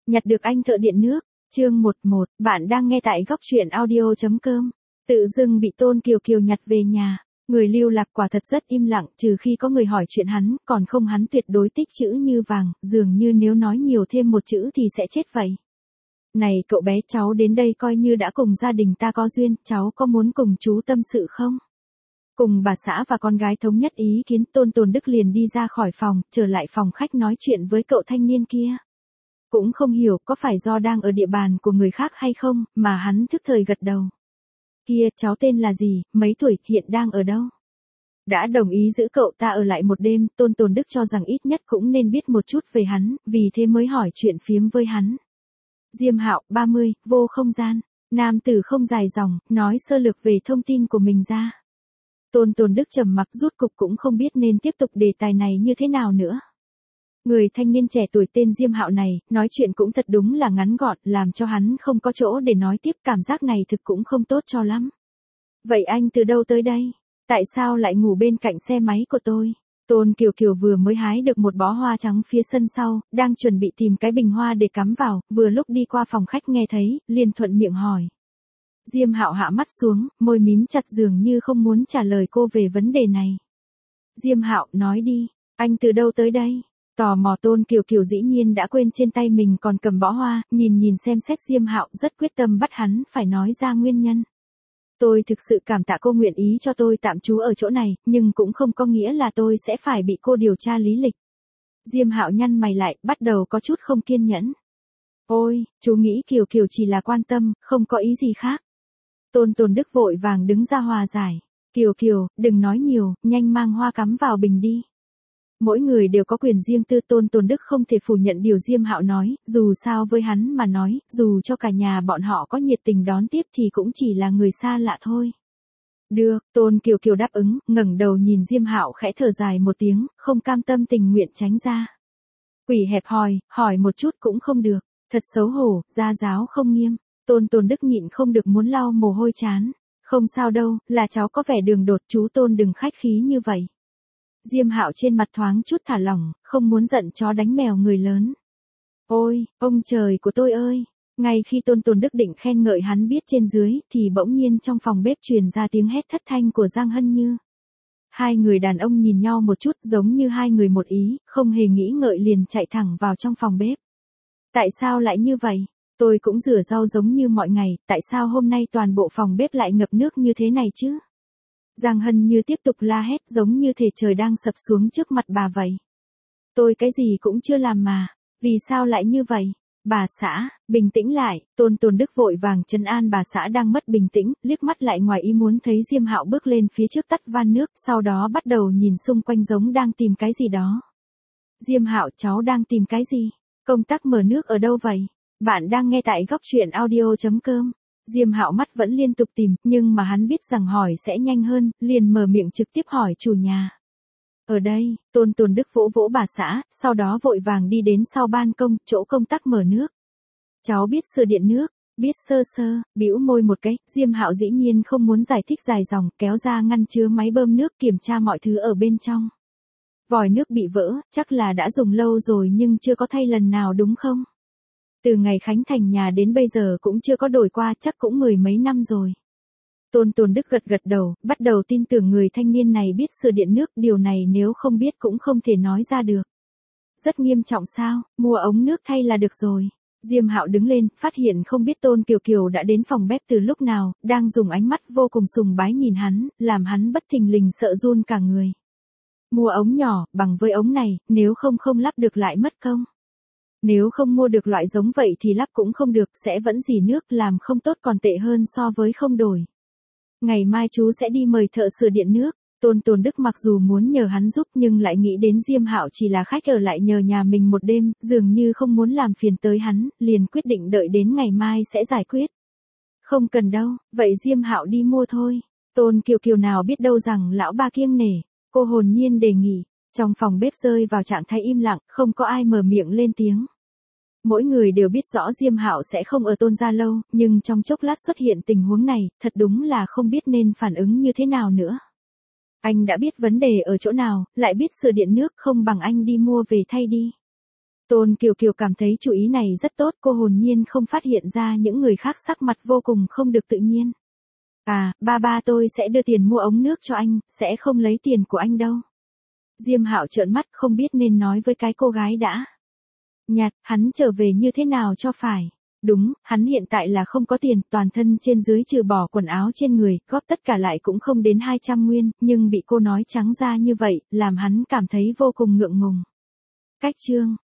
Nhặt được anh thợ điện nước, chương 11, bạn đang nghe tại góc truyện audio.com. Tự dưng bị Tôn Kiều Kiều nhặt về nhà, người lưu lạc quả thật rất im lặng, trừ khi có người hỏi chuyện hắn, còn không hắn tuyệt đối tích chữ như vàng, dường như nếu nói nhiều thêm một chữ thì sẽ chết vậy. Này cậu bé, cháu đến đây coi như đã cùng gia đình ta có duyên, cháu có muốn cùng chú tâm sự không? Cùng bà xã và con gái thống nhất ý kiến, Tôn Tồn Đức liền đi ra khỏi phòng, trở lại phòng khách nói chuyện với cậu thanh niên kia. Cũng không hiểu có phải do đang ở địa bàn của người khác hay không, mà hắn thức thời gật đầu. Kia, cháu tên là gì, mấy tuổi, hiện đang ở đâu? Đã đồng ý giữ cậu ta ở lại một đêm, Tôn Tồn Đức cho rằng ít nhất cũng nên biết một chút về hắn, vì thế mới hỏi chuyện phiếm với hắn. Diêm Hạo, 30, vô không gian. Nam tử không dài dòng, nói sơ lược về thông tin của mình ra. Tôn Tồn Đức trầm mặc, rút cục cũng không biết nên tiếp tục đề tài này như thế nào nữa. Người thanh niên trẻ tuổi tên Diêm Hạo này, nói chuyện cũng thật đúng là ngắn gọn, làm cho hắn không có chỗ để nói tiếp, cảm giác này thực cũng không tốt cho lắm. Vậy anh từ đâu tới đây? Tại sao lại ngủ bên cạnh xe máy của tôi? Tôn Kiều Kiều vừa mới hái được một bó hoa trắng phía sân sau, đang chuẩn bị tìm cái bình hoa để cắm vào, vừa lúc đi qua phòng khách nghe thấy, liền thuận miệng hỏi. Diêm Hạo hạ mắt xuống, môi mím chặt dường như không muốn trả lời cô về vấn đề này. Diêm Hạo, nói đi, anh từ đâu tới đây? Tò mò Tôn Kiều Kiều dĩ nhiên đã quên trên tay mình còn cầm bó hoa, nhìn xem xét Diêm Hạo, rất quyết tâm bắt hắn phải nói ra nguyên nhân. Tôi thực sự cảm tạ cô nguyện ý cho tôi tạm trú ở chỗ này, nhưng cũng không có nghĩa là tôi sẽ phải bị cô điều tra lý lịch. Diêm Hạo nhăn mày lại, bắt đầu có chút không kiên nhẫn. Ôi, chú nghĩ Kiều Kiều chỉ là quan tâm, không có ý gì khác. Tôn Tồn Đức vội vàng đứng ra hòa giải. Kiều Kiều, đừng nói nhiều, nhanh mang hoa cắm vào bình đi. Mỗi người đều có quyền riêng tư, Tôn Tồn Đức không thể phủ nhận điều Diêm Hạo nói, dù sao với hắn mà nói, dù cho cả nhà bọn họ có nhiệt tình đón tiếp thì cũng chỉ là người xa lạ thôi. Được, Tôn Kiều Kiều đáp ứng, ngẩng đầu nhìn Diêm Hạo khẽ thở dài một tiếng, không cam tâm tình nguyện tránh ra. Quỷ hẹp hòi, hỏi một chút cũng không được, thật xấu hổ, gia giáo không nghiêm. Tôn Tồn Đức nhịn không được muốn lau mồ hôi trán. Không sao đâu, là cháu có vẻ đường đột, chú Tôn đừng khách khí như vậy. Diêm Hạo trên mặt thoáng chút thả lỏng, không muốn giận chó đánh mèo người lớn. Ôi, ông trời của tôi ơi! Ngay khi Tôn Tồn Đức định khen ngợi hắn biết trên dưới, thì bỗng nhiên trong phòng bếp truyền ra tiếng hét thất thanh của Giang Hân Như. Hai người đàn ông nhìn nhau một chút giống như hai người một ý, không hề nghĩ ngợi liền chạy thẳng vào trong phòng bếp. Tại sao lại như vậy? Tôi cũng rửa rau giống như mọi ngày, tại sao hôm nay toàn bộ phòng bếp lại ngập nước như thế này chứ? Giang Hân Như tiếp tục la hét giống như thể trời đang sập xuống trước mặt bà vậy. Tôi cái gì cũng chưa làm mà, vì sao lại như vậy? Bà xã, bình tĩnh lại, Tôn Tồn Đức vội vàng trấn an bà xã đang mất bình tĩnh, liếc mắt lại ngoài ý muốn thấy Diêm Hạo bước lên phía trước tắt van nước, sau đó bắt đầu nhìn xung quanh giống đang tìm cái gì đó. Diêm Hạo, cháu đang tìm cái gì? Công tắc mở nước ở đâu vậy? Bạn đang nghe tại góc truyện audio.com. Diêm Hạo mắt vẫn liên tục tìm, nhưng mà hắn biết rằng hỏi sẽ nhanh hơn, liền mở miệng trực tiếp hỏi chủ nhà. Ở đây, Tôn Tồn Đức vỗ vỗ bà xã, sau đó vội vàng đi đến sau ban công, chỗ công tắc mở nước. Cháu biết sơ điện nước, biết sơ sơ, bĩu môi một cái, Diêm Hạo dĩ nhiên không muốn giải thích dài dòng, kéo ra ngăn chứa máy bơm nước kiểm tra mọi thứ ở bên trong. Vòi nước bị vỡ, chắc là đã dùng lâu rồi nhưng chưa có thay lần nào đúng không? Từ ngày khánh thành nhà đến bây giờ cũng chưa có đổi qua, chắc cũng mười mấy năm rồi. Tôn Tồn Đức gật gật đầu, bắt đầu tin tưởng người thanh niên này biết sửa điện nước, điều này nếu không biết cũng không thể nói ra được. Rất nghiêm trọng sao, mua ống nước thay là được rồi. Diêm Hạo đứng lên, phát hiện không biết Tôn Kiều Kiều đã đến phòng bếp từ lúc nào, đang dùng ánh mắt vô cùng sùng bái nhìn hắn, làm hắn bất thình lình sợ run cả người. Mua ống nhỏ, bằng với ống này, nếu không lắp được lại mất công. Nếu không mua được loại giống vậy thì lắp cũng không được, sẽ vẫn rỉ nước, làm không tốt còn tệ hơn so với không đổi. Ngày mai chú sẽ đi mời thợ sửa điện nước. Tôn Tồn Đức mặc dù muốn nhờ hắn giúp nhưng lại nghĩ đến Diêm Hạo chỉ là khách ở lại nhờ nhà mình một đêm, dường như không muốn làm phiền tới hắn, liền quyết định đợi đến ngày mai sẽ giải quyết. Không cần đâu, vậy Diêm Hạo đi mua thôi. Tôn Kiều Kiều nào biết đâu rằng lão ba kiêng nể, cô hồn nhiên đề nghị. Trong phòng bếp rơi vào trạng thái im lặng, không có ai mở miệng lên tiếng. Mỗi người đều biết rõ Diêm Hạo sẽ không ở Tôn gia lâu, nhưng trong chốc lát xuất hiện tình huống này, thật đúng là không biết nên phản ứng như thế nào nữa. Anh đã biết vấn đề ở chỗ nào, lại biết sửa điện nước, không bằng anh đi mua về thay đi. Tôn Kiều Kiều cảm thấy chủ ý này rất tốt, cô hồn nhiên không phát hiện ra những người khác sắc mặt vô cùng không được tự nhiên. À, ba tôi sẽ đưa tiền mua ống nước cho anh, sẽ không lấy tiền của anh đâu. Diêm Hạo trợn mắt không biết nên nói với cái cô gái đã. Nhạt, hắn trở về như thế nào cho phải. Đúng, hắn hiện tại là không có tiền, toàn thân trên dưới trừ bỏ quần áo trên người, góp tất cả lại cũng không đến 200 nguyên, nhưng bị cô nói trắng ra như vậy, làm hắn cảm thấy vô cùng ngượng ngùng. Cách chương